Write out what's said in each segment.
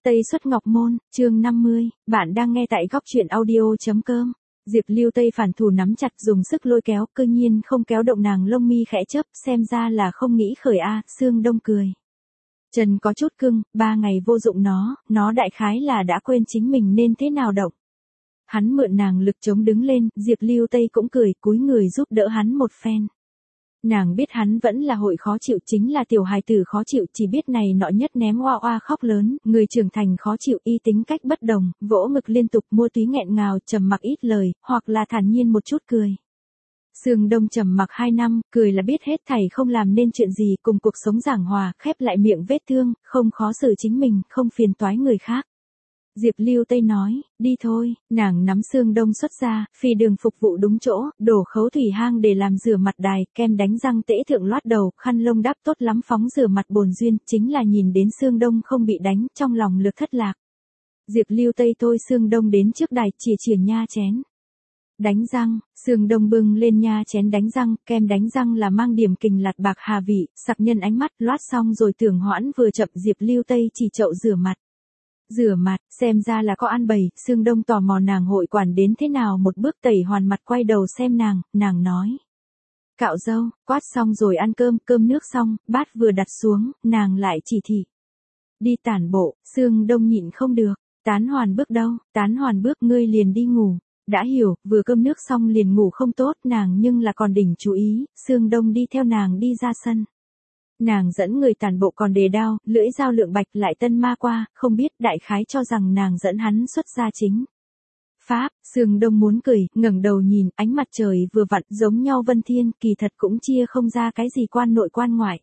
Tây Xuất Ngọc Môn, chương 50, bạn đang nghe tại góc truyện audio.com. Diệp Lưu Tây phản thủ nắm chặt dùng sức lôi kéo, cơ nhiên không kéo động nàng lông mi khẽ chớp, xem ra là không nghĩ khởi a. Sương Đông cười. Chân có chút cưng, 3 ngày vô dụng nó đại khái là đã quên chính mình nên thế nào động. Hắn mượn nàng lực chống đứng lên, Diệp Lưu Tây cũng cười, cúi người giúp đỡ hắn một phen. Nàng biết hắn vẫn là hội khó chịu, chính là tiểu hài tử khó chịu, chỉ biết này nọ nhất ném oa oa khóc lớn, người trưởng thành khó chịu, y tính cách bất đồng, vỗ ngực liên tục, mua túy nghẹn ngào, trầm mặc ít lời, hoặc là thản nhiên một chút cười. Sương Đông trầm mặc 2 năm, cười là biết hết thảy không làm nên chuyện gì, cùng cuộc sống giảng hòa, khép lại miệng vết thương, không khó xử chính mình, không phiền toái người khác. Diệp Lưu Tây nói, đi thôi, nàng nắm Sương Đông xuất ra, phi đường phục vụ đúng chỗ, đổ khấu thủy hang để làm rửa mặt đài, kem đánh răng tễ thượng loát đầu, khăn lông đắp tốt lắm phóng rửa mặt bồn duyên, chính là nhìn đến Sương Đông không bị đánh, trong lòng lược thất lạc. Diệp Lưu Tây thôi Sương Đông đến trước đài, chỉ nha chén. Đánh răng, Sương Đông bưng lên nha chén đánh răng, kem đánh răng là mang điểm kình lạt bạc hà vị, sặc nhân ánh mắt, loát xong rồi tưởng hoãn vừa chậm Diệp Lưu Tây chỉ chậu rửa mặt. Rửa mặt, xem ra là có ăn bầy, Sương Đông tò mò nàng hội quản đến thế nào, một bước tẩy hoàn mặt quay đầu xem nàng nói. Cạo râu, quát xong rồi ăn cơm nước xong, bát vừa đặt xuống, nàng lại chỉ thị. Đi tản bộ, Sương Đông nhịn không được, tán hoàn bước đâu, tán hoàn bước ngươi liền đi ngủ. Đã hiểu, vừa cơm nước xong liền ngủ không tốt, nàng nhưng là còn đỉnh chú ý, Sương Đông đi theo nàng đi ra sân. Nàng dẫn người tản bộ còn đề đao, lưỡi dao lượng bạch lại tân ma qua, không biết đại khái cho rằng nàng dẫn hắn xuất gia chính. Pháp, Sương Đông muốn cười, ngẩng đầu nhìn, ánh mặt trời vừa vặn giống nhau vân thiên, kỳ thật cũng chia không ra cái gì quan nội quan ngoại.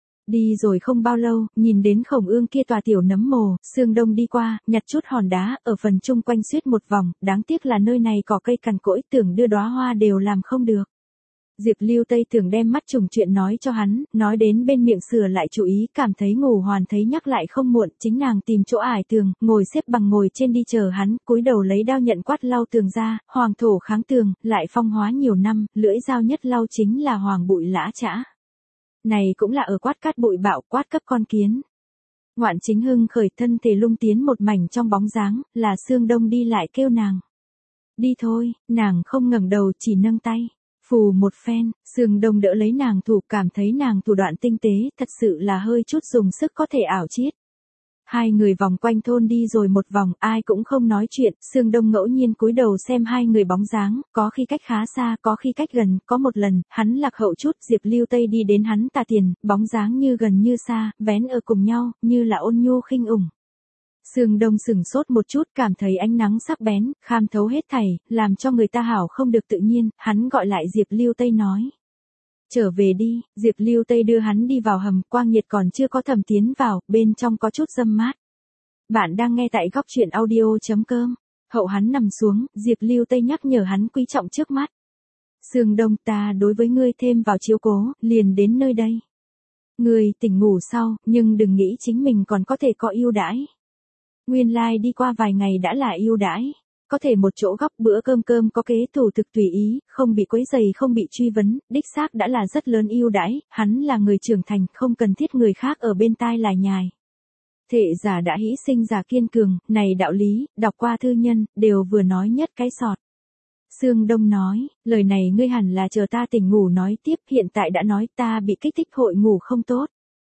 Đi rồi không bao lâu, nhìn đến Khổng Ương kia tòa tiểu nấm mồ, Sương Đông đi qua, nhặt chút hòn đá, ở phần chung quanh suýt một vòng, đáng tiếc là nơi này có cây cằn cỗi, tưởng đưa đóa hoa đều làm không được. Diệp Lưu Tây tưởng đem mắt trùng chuyện nói cho hắn, nói đến bên miệng sửa lại chú ý, cảm thấy ngủ hoàn thấy nhắc lại không muộn, chính nàng tìm chỗ ải tường, ngồi xếp bằng ngồi trên đi chờ hắn, cúi đầu lấy đao nhận quát lau tường ra, hoàng thổ kháng tường, lại phong hóa nhiều năm, lưỡi dao nhất lau chính là hoàng bụi lã chã. Này cũng là ở quát cát bụi bạo, quát cấp con kiến. Ngoạn Chính Hưng khởi thân thể lung tiến một mảnh trong bóng dáng, là Sương Đông đi lại kêu nàng. Đi thôi, nàng không ngẩng đầu chỉ nâng tay. Phù một phen, Sương Đông đỡ lấy nàng thủ, cảm thấy nàng thủ đoạn tinh tế, thật sự là hơi chút dùng sức có thể ảo chiết. Hai người vòng quanh thôn đi rồi một vòng, ai cũng không nói chuyện, Sương Đông ngẫu nhiên cúi đầu xem hai người bóng dáng, có khi cách khá xa, có khi cách gần, có một lần, hắn lạc hậu chút, Diệp Lưu Tây đi đến hắn tà tiền, bóng dáng như gần như xa, vén ở cùng nhau, như là ôn nhu khinh ủng. Sương Đông sừng sốt một chút, cảm thấy ánh nắng sắc bén, kham thấu hết thảy, làm cho người ta hảo không được tự nhiên, hắn gọi lại Diệp Lưu Tây nói. Trở về đi, Diệp Lưu Tây đưa hắn đi vào hầm, quang nhiệt còn chưa có thẩm tiến vào, bên trong có chút râm mát. Bạn đang nghe tại góc truyện audio.com. Hậu hắn nằm xuống, Diệp Lưu Tây nhắc nhở hắn quý trọng trước mắt. Sương Đông, ta đối với ngươi thêm vào chiếu cố, liền đến nơi đây. Ngươi tỉnh ngủ sau, nhưng đừng nghĩ chính mình còn có thể có ưu đãi. Nguyên lai đi qua vài ngày đã là ưu đãi. Có thể một chỗ góc bữa cơm có kế thủ thực tùy ý, không bị quấy rầy, không bị truy vấn, đích xác đã là rất lớn ưu đãi, hắn là người trưởng thành, không cần thiết người khác ở bên tai lải nhải. Thệ giả đã hĩ sinh giả kiên cường, này đạo lý, đọc qua thư nhân, đều vừa nói nhất cái sọt. Sương Đông nói, lời này ngươi hẳn là chờ ta tỉnh ngủ nói tiếp, hiện tại đã nói ta bị kích thích hội ngủ không tốt.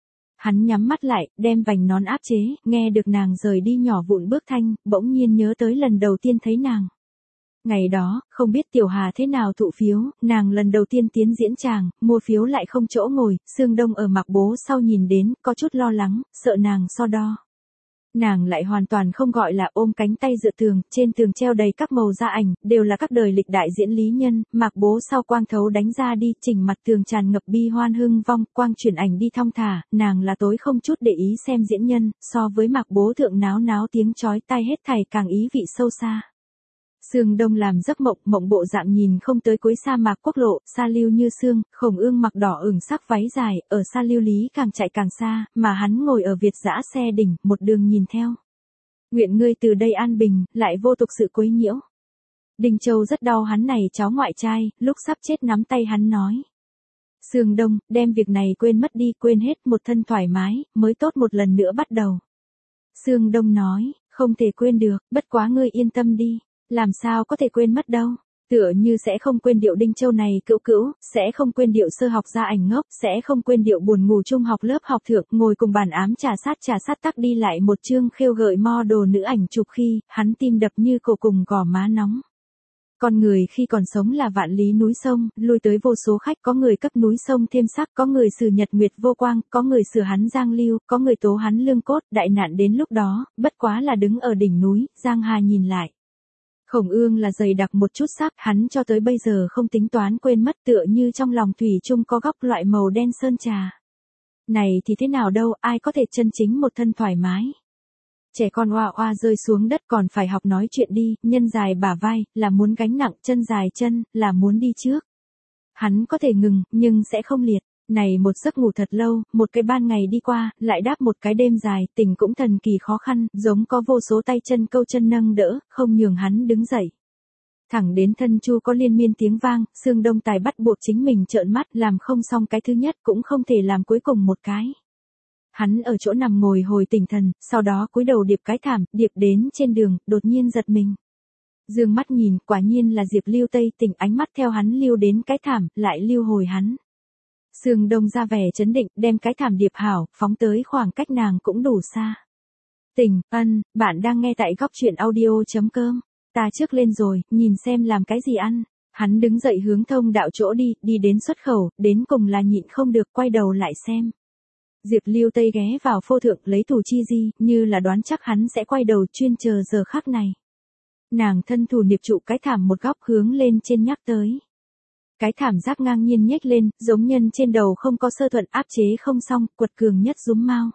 Hắn nhắm mắt lại, đem vành nón áp chế, nghe được nàng rời đi nhỏ vụn bước thanh, bỗng nhiên nhớ tới lần đầu tiên thấy nàng. Ngày đó, không biết Tiểu Hà thế nào thụ phiếu, nàng lần đầu tiên tiến diễn tràng, mua phiếu lại không chỗ ngồi, Sương Đông ở Mạc Bố sau nhìn đến, có chút lo lắng, sợ nàng so đo. Nàng lại hoàn toàn không gọi là ôm cánh tay dựa tường, trên tường treo đầy các màu da ảnh, đều là các đời lịch đại diễn lý nhân, Mạc Bố sau quang thấu đánh ra đi, chỉnh mặt tường tràn ngập bi hoan hưng vong, quang chuyển ảnh đi thong thả, nàng là tối không chút để ý xem diễn nhân, so với Mạc Bố thượng náo náo tiếng chói tai hết thảy càng ý vị sâu xa. Sương Đông làm giấc mộng bộ dạng nhìn không tới cuối sa mạc quốc lộ, sa lưu như sương, Khổng Ương mặc đỏ ửng sắc váy dài, ở sa lưu lý càng chạy càng xa, mà hắn ngồi ở Việt dã xe đỉnh, một đường nhìn theo. Nguyện ngươi từ đây an bình, lại vô tục sự quấy nhiễu. Đinh Châu rất đau hắn này cháu ngoại trai, lúc sắp chết nắm tay hắn nói. Sương Đông, đem việc này quên mất đi, quên hết, một thân thoải mái, mới tốt một lần nữa bắt đầu. Sương Đông nói, không thể quên được, bất quá ngươi yên tâm đi, làm sao có thể quên mất đâu. Tựa như sẽ không quên điệu Đinh Châu này cữu cữu, sẽ không quên điệu sơ học ra ảnh ngốc, sẽ không quên điệu buồn ngủ trung học lớp học thượng, ngồi cùng bàn ám trà sát tắc đi lại một chương khêu gợi model nữ ảnh chụp khi, hắn tim đập như cổ cùng gò má nóng. Con người khi còn sống là vạn lý núi sông, lui tới vô số khách, có người cấp núi sông thêm sắc, có người sử nhật nguyệt vô quang, có người sửa hắn giang lưu, có người tố hắn lương cốt, đại nạn đến lúc đó, bất quá là đứng ở đỉnh núi, Giang Hà nhìn lại. Khổng Ương là dày đặc một chút sắc, hắn cho tới bây giờ không tính toán quên mất, tựa như trong lòng thủy chung có góc loại màu đen sơn trà. Này thì thế nào đâu, ai có thể chân chính một thân thoải mái. Trẻ con oa oa rơi xuống đất còn phải học nói chuyện đi, nhân dài bả vai, là muốn gánh nặng, chân dài chân, là muốn đi trước. Hắn có thể ngừng, nhưng sẽ không liệt. Này một giấc ngủ thật lâu, một cái ban ngày đi qua, lại đáp một cái đêm dài, tỉnh cũng thần kỳ khó khăn, giống có vô số tay chân câu chân nâng đỡ, không nhường hắn đứng dậy. Thẳng đến thân chu có liên miên tiếng vang, Sương Đông Tài bắt buộc chính mình trợn mắt, làm không xong cái thứ nhất cũng không thể làm cuối cùng một cái. Hắn ở chỗ nằm ngồi hồi tỉnh thần, sau đó cúi đầu điệp cái thảm, điệp đến trên đường, đột nhiên giật mình. Dương mắt nhìn, quả nhiên là Diệp Lưu Tây, tỉnh ánh mắt theo hắn lưu đến cái thảm, lại lưu hồi hắn. Sương Đông ra vẻ chấn định, đem cái thảm điệp hảo, phóng tới khoảng cách nàng cũng đủ xa. Tỉnh, bạn đang nghe tại góc truyện audio.com. Ta trước lên rồi, nhìn xem làm cái gì ăn. Hắn đứng dậy hướng thông đạo chỗ đi đến xuất khẩu, đến cùng là nhịn không được quay đầu lại xem. Diệp Lưu Tây ghé vào phô thượng lấy tủ chi di, như là đoán chắc hắn sẽ quay đầu chuyên chờ giờ khắc này. Nàng thân thủ niệp trụ cái thảm một góc hướng lên trên nhắc tới. Cái thảm giác ngang nhiên nhếch lên, giống nhân trên đầu không có sơ thuận áp chế không xong, quật cường nhất rúm mau.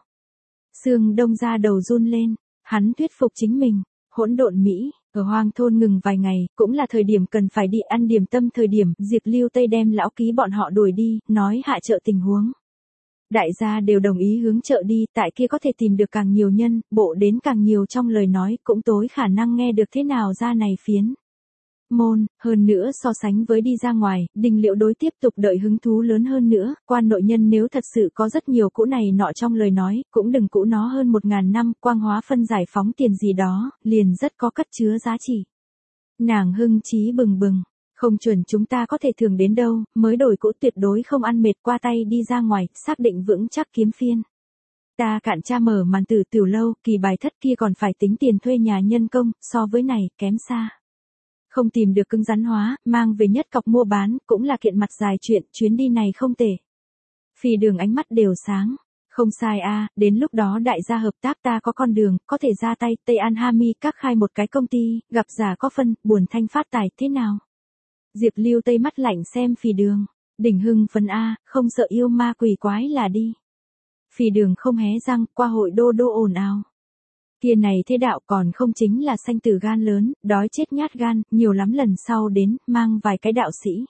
Sương Đông ra đầu run lên, hắn thuyết phục chính mình, hỗn độn Mỹ, ở hoang thôn ngừng vài ngày, cũng là thời điểm cần phải đi ăn điểm tâm thời điểm, Diệp Lưu Tây đem lão ký bọn họ đuổi đi, nói hạ chợ tình huống. Đại gia đều đồng ý hướng chợ đi, tại kia có thể tìm được càng nhiều nhân, bộ đến càng nhiều trong lời nói, cũng tối khả năng nghe được thế nào ra này phiến. Môn, hơn nữa so sánh với đi ra ngoài, Đinh Liễu đối tiếp tục đợi hứng thú lớn hơn nữa, quan nội nhân nếu thật sự có rất nhiều cũ này nọ trong lời nói, cũng đừng cũ nó hơn 1000 năm, quang hóa phân giải phóng tiền gì đó, liền rất có cất chứa giá trị. Nàng hưng chí bừng bừng, không chuẩn chúng ta có thể thường đến đâu, mới đổi cũ tuyệt đối không ăn mệt qua tay đi ra ngoài, xác định vững chắc kiếm phiên. Ta cạn cha mở màn tử tiểu lâu, kỳ bài thất kia còn phải tính tiền thuê nhà nhân công, so với này, kém xa. Không tìm được cứng rắn hóa, mang về nhất cọc mua bán, cũng là kiện mặt dài chuyện, chuyến đi này không tệ. Phì Đường ánh mắt đều sáng. Không sai a, đến lúc đó đại gia hợp tác ta có con đường, có thể ra tay, Tây An Hami các khai một cái công ty, gặp giả có phân, buồn thanh phát tài, thế nào? Diệp Lưu Tây mắt lạnh xem Phì Đường, đỉnh hưng phấn a, không sợ yêu ma quỷ quái là đi. Phì Đường không hé răng, qua hội đô ồn ào. Kia này thế đạo còn không chính là sanh tử gan lớn, đói chết nhát gan, nhiều lắm lần sau đến, mang vài cái đạo sĩ.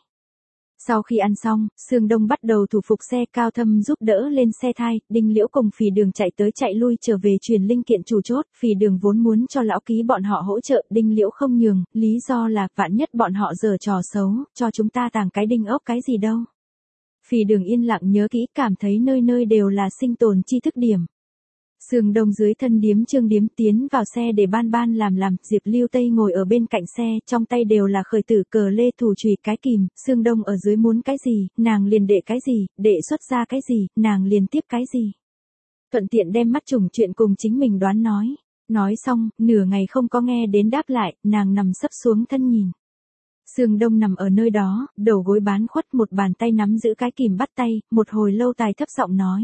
Sau khi ăn xong, Sương Đông bắt đầu thủ phục xe Cao Thâm giúp đỡ lên xe thai, Đinh Liễu cùng Phì Đường chạy tới chạy lui trở về truyền linh kiện chủ chốt, Phì Đường vốn muốn cho lão ký bọn họ hỗ trợ, Đinh Liễu không nhường, lý do là vạn nhất bọn họ giở trò xấu, cho chúng ta tàng cái đinh ốc cái gì đâu. Phì Đường yên lặng nhớ kỹ, cảm thấy nơi nơi đều là sinh tồn tri thức điểm. Sương Đông dưới thân điếm Trương Điếm tiến vào xe để ban làm, Diệp Lưu Tây ngồi ở bên cạnh xe, trong tay đều là khởi tử cờ lê thủ chùy cái kìm, Sương Đông ở dưới muốn cái gì, nàng liền đệ cái gì, đệ xuất ra cái gì, nàng liền tiếp cái gì. Thuận tiện đem mắt trùng chuyện cùng chính mình đoán nói xong, nửa ngày không có nghe đến đáp lại, nàng nằm sấp xuống thân nhìn. Sương Đông nằm ở nơi đó, đầu gối bán khuất, một bàn tay nắm giữ cái kìm bắt tay, một hồi lâu tài thấp giọng nói.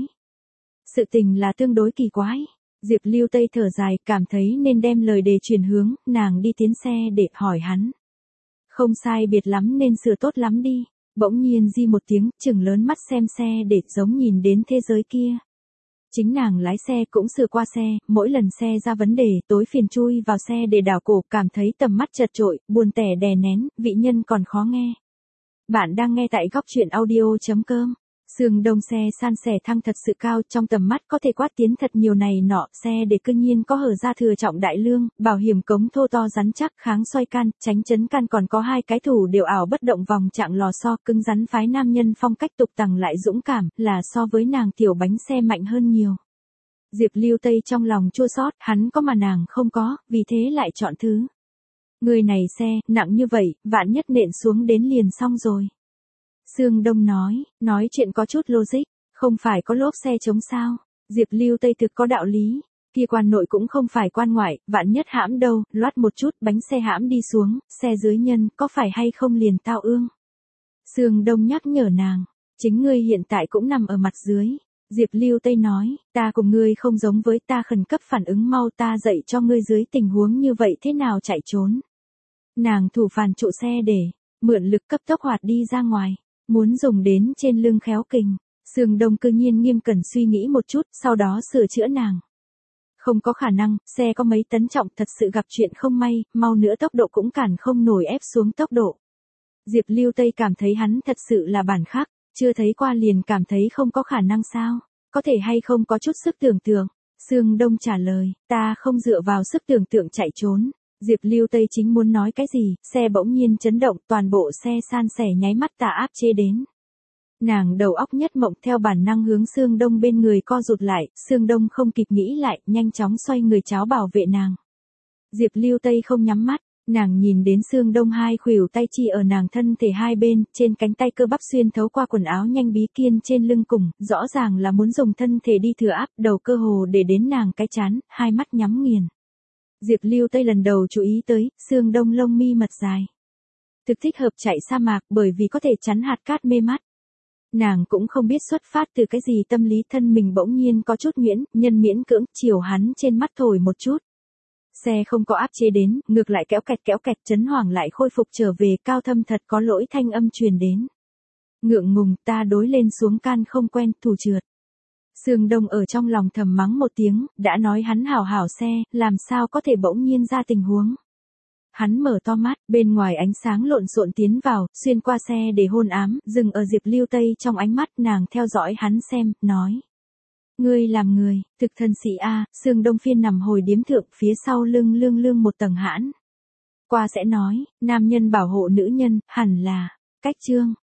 Sự tình là tương đối kỳ quái. Diệp Lưu Tây thở dài, cảm thấy nên đem lời đề chuyển hướng, nàng đi tiến xe để hỏi hắn. Không sai biệt lắm nên sửa tốt lắm đi. Bỗng nhiên di một tiếng, chừng lớn mắt xem xe để giống nhìn đến thế giới kia. Chính nàng lái xe cũng sửa qua xe, mỗi lần xe ra vấn đề, tối phiền chui vào xe để đảo cổ, cảm thấy tầm mắt chật trội, buồn tẻ đè nén, vị nhân còn khó nghe. Bạn đang nghe tại góc truyện audio.com. Sương Đông xe san sẻ thăng thật sự cao, trong tầm mắt có thể quát tiến thật nhiều này nọ, xe để cương nhiên có hở ra thừa trọng đại lương, bảo hiểm cống thô to rắn chắc, kháng xoay can, tránh chấn can, còn có hai cái thủ đều ảo bất động vòng trạng lò xo, cứng rắn phái nam nhân phong cách tục tằng lại dũng cảm, là so với nàng tiểu bánh xe mạnh hơn nhiều. Diệp Lưu Tây trong lòng chua xót, hắn có mà nàng không có, vì thế lại chọn thứ. Người này xe, nặng như vậy, vạn nhất nện xuống đến liền xong rồi. Sương Đông nói chuyện có chút logic, không phải có lốp xe chống sao. Diệp Lưu Tây thực có đạo lý, kia quan nội cũng không phải quan ngoại, vạn nhất hãm đâu, loát một chút bánh xe hãm đi xuống, xe dưới nhân, có phải hay không liền tao ương. Sương Đông nhắc nhở nàng, chính ngươi hiện tại cũng nằm ở mặt dưới. Diệp Lưu Tây nói, ta cùng ngươi không giống với ta khẩn cấp phản ứng mau ta dạy cho ngươi dưới tình huống như vậy thế nào chạy trốn. Nàng thủ phản trụ xe để, mượn lực cấp tốc hoạt đi ra ngoài, muốn dùng đến trên lưng khéo kình. Sương Đông cư nhiên nghiêm cẩn suy nghĩ một chút, sau đó sửa chữa nàng. Không có khả năng, xe có mấy tấn trọng thật sự gặp chuyện không may, mau nữa tốc độ cũng cản không nổi ép xuống tốc độ. Diệp Lưu Tây cảm thấy hắn thật sự là bản khác, chưa thấy qua liền cảm thấy không có khả năng sao, có thể hay không có chút sức tưởng tượng. Sương Đông trả lời, ta không dựa vào sức tưởng tượng chạy trốn. Diệp Lưu Tây chính muốn nói cái gì, xe bỗng nhiên chấn động, toàn bộ xe san sẻ nháy mắt tà áp chế đến. Nàng đầu óc nhất mộng theo bản năng hướng Sương Đông bên người co rụt lại, Sương Đông không kịp nghĩ lại, nhanh chóng xoay người cháo bảo vệ nàng. Diệp Lưu Tây không nhắm mắt, nàng nhìn đến Sương Đông hai khuỷu tay chi ở nàng thân thể hai bên, trên cánh tay cơ bắp xuyên thấu qua quần áo nhanh bí kiên trên lưng cùng, rõ ràng là muốn dùng thân thể đi thừa áp, đầu cơ hồ để đến nàng cái chán, hai mắt nhắm nghiền. Diệp Lưu Tây lần đầu chú ý tới, Sương Đông lông mi mật dài. Thực thích hợp chạy sa mạc bởi vì có thể chắn hạt cát mê mắt. Nàng cũng không biết xuất phát từ cái gì tâm lý thân mình bỗng nhiên có chút nhân miễn cưỡng, chiều hắn trên mắt thổi một chút. Xe không có áp chế đến, ngược lại kéo kẹt chấn hoảng lại khôi phục trở về cao thâm thật có lỗi thanh âm truyền đến. Ngượng ngùng ta đối lên xuống can không quen, thủ trượt. Sương Đông ở trong lòng thầm mắng một tiếng, đã nói hắn hảo hảo xe, làm sao có thể bỗng nhiên ra tình huống. Hắn mở to mắt, bên ngoài ánh sáng lộn xộn tiến vào, xuyên qua xe để hôn ám, dừng ở Diệp Lưu Tây trong ánh mắt nàng theo dõi hắn xem, nói. Ngươi làm người, thực thân sĩ a. Sương Đông phiên nằm hồi điếm thượng phía sau lưng một tầng hãn. Qua sẽ nói, nam nhân bảo hộ nữ nhân, hẳn là, cách chương.